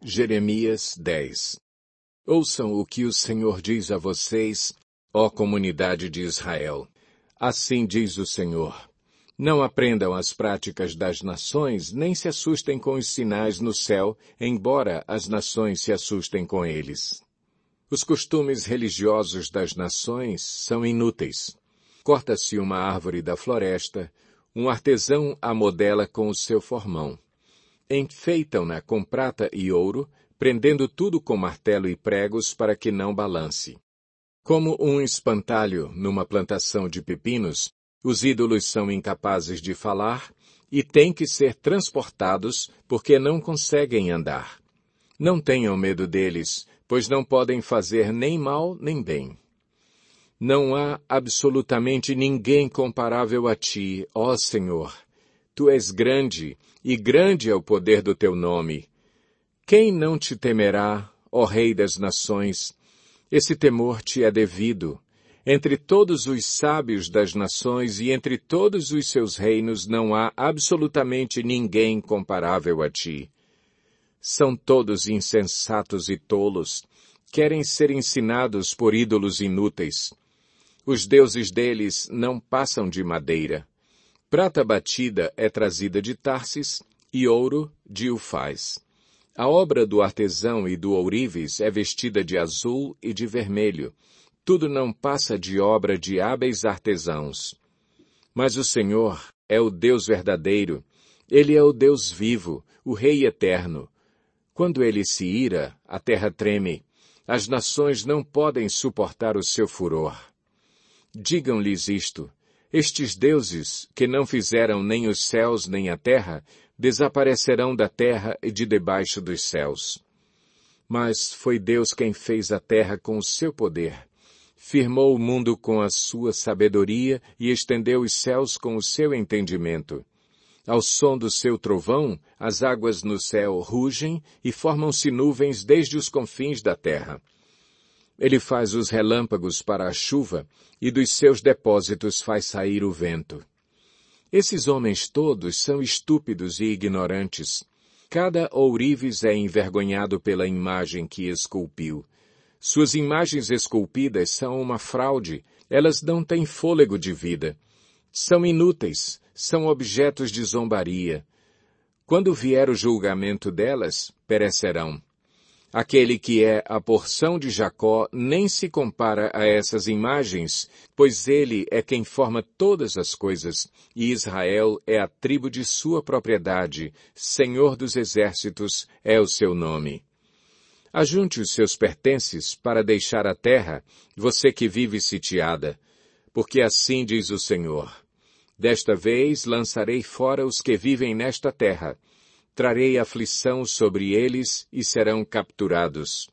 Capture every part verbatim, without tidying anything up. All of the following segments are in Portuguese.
Jeremias dez. Ouçam o que o Senhor diz a vocês, ó comunidade de Israel. Assim diz o Senhor. Não aprendam as práticas das nações, nem se assustem com os sinais no céu, embora as nações se assustem com eles. Os costumes religiosos das nações são inúteis. Corta-se uma árvore da floresta, um artesão a modela com o seu formão. Enfeitam-na com prata e ouro, prendendo tudo com martelo e pregos para que não balance. Como um espantalho numa plantação de pepinos, os ídolos são incapazes de falar e têm que ser transportados porque não conseguem andar. Não tenham medo deles, pois não podem fazer nem mal nem bem. Não há absolutamente ninguém comparável a ti, ó Senhor. Tu és grande, e grande é o poder do teu nome. Quem não te temerá, ó Rei das nações? Esse temor te é devido. Entre todos os sábios das nações e entre todos os seus reinos não há absolutamente ninguém comparável a ti. São todos insensatos e tolos, querem ser ensinados por ídolos inúteis. Os deuses deles não passam de madeira. Prata batida é trazida de Tarsis e ouro de Ufaz. A obra do artesão e do ourives é vestida de azul e de vermelho. Tudo não passa de obra de hábeis artesãos. Mas o Senhor é o Deus verdadeiro. Ele é o Deus vivo, o Rei eterno. Quando ele se ira, a terra treme. As nações não podem suportar o seu furor. Digam-lhes isto. Estes deuses, que não fizeram nem os céus nem a terra, desaparecerão da terra e de debaixo dos céus. Mas foi Deus quem fez a terra com o seu poder. Firmou o mundo com a sua sabedoria e estendeu os céus com o seu entendimento. Ao som do seu trovão, as águas no céu rugem e formam-se nuvens desde os confins da terra. Ele faz os relâmpagos para a chuva e dos seus depósitos faz sair o vento. Esses homens todos são estúpidos e ignorantes. Cada ourives é envergonhado pela imagem que esculpiu. Suas imagens esculpidas são uma fraude, elas não têm fôlego de vida. São inúteis, são objetos de zombaria. Quando vier o julgamento delas, perecerão. Aquele que é a porção de Jacó nem se compara a essas imagens, pois ele é quem forma todas as coisas, e Israel é a tribo de sua propriedade, Senhor dos exércitos é o seu nome. Ajunte os seus pertences para deixar a terra, você que vive sitiada, porque assim diz o Senhor. Desta vez lançarei fora os que vivem nesta terra, trarei aflição sobre eles e serão capturados.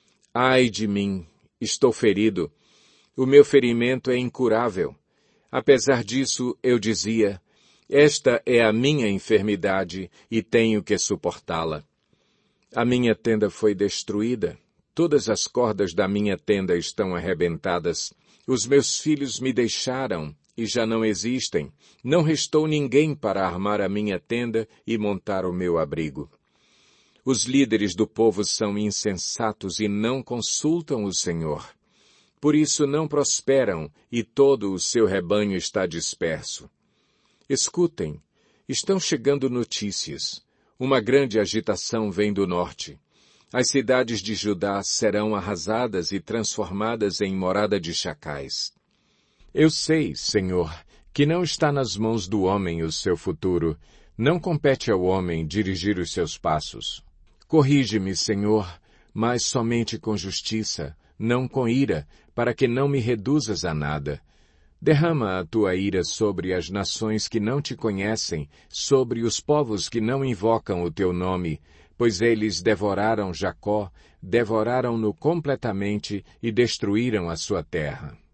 Ai de mim, estou ferido. O meu ferimento é incurável. Apesar disso, eu dizia, esta é a minha enfermidade e tenho que suportá-la. A minha tenda foi destruída. Todas as cordas da minha tenda estão arrebentadas. Os meus filhos me deixaram e já não existem. Não restou ninguém para armar a minha tenda e montar o meu abrigo. Os líderes do povo são insensatos e não consultam o Senhor. Por isso não prosperam e todo o seu rebanho está disperso. Escutem, estão chegando notícias. Uma grande agitação vem do norte. As cidades de Judá serão arrasadas e transformadas em morada de chacais. Eu sei, Senhor, que não está nas mãos do homem o seu futuro. Não compete ao homem dirigir os seus passos. Corrige-me, Senhor, mas somente com justiça, não com ira, para que não me reduzas a nada. Derrama a tua ira sobre as nações que não te conhecem, sobre os povos que não invocam o teu nome, pois eles devoraram Jacó, devoraram-no completamente e destruíram a sua terra.